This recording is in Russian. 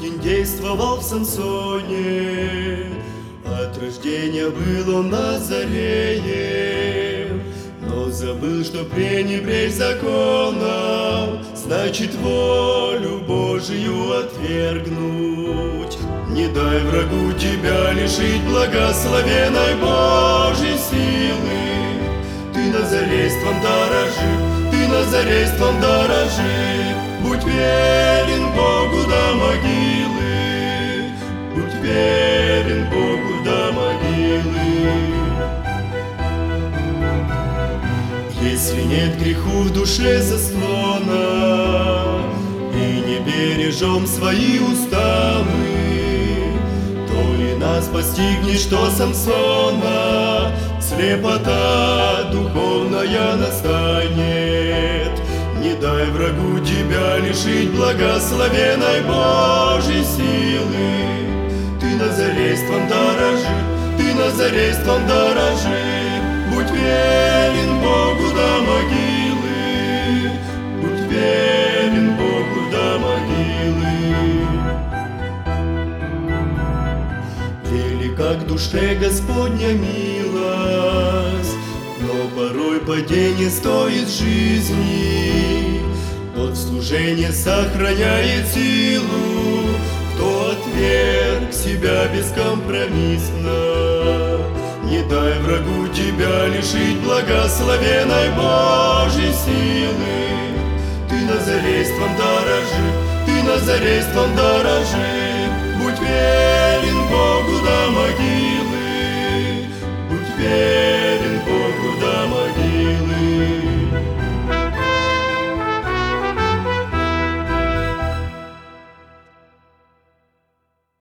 Господень действовал в Самсоне, от рождения был он Назареем, но забыл, что пренебречь законом значит волю Божию отвергнуть. Не дай врагу тебя лишить благословенной Божьей силы. Ты назарейством дорожи, ты назарейством дорожи, будь верен Богу до могилы, будь верен Богу до могилы. Если нет греху в душе заслона, и не бережем свои уставы, то и нас постигнет, что Самсона слепота духовная настанет. Не дай врагу тебя лишить благословенной Божьей силы. Ты назарейством дорожи, ты назарейством дорожи, будь верен Богу до могилы, будь верен Богу до могилы. Велика к душе Господня милость, но порой падение стоит жизни. Тот в служении сохраняет силу, кто отверг себя бескомпромиссно. Не дай врагу тебя лишить благословенной Божьей силы. Ты назарейством дорожи, ты назарейством дорожи, будь верен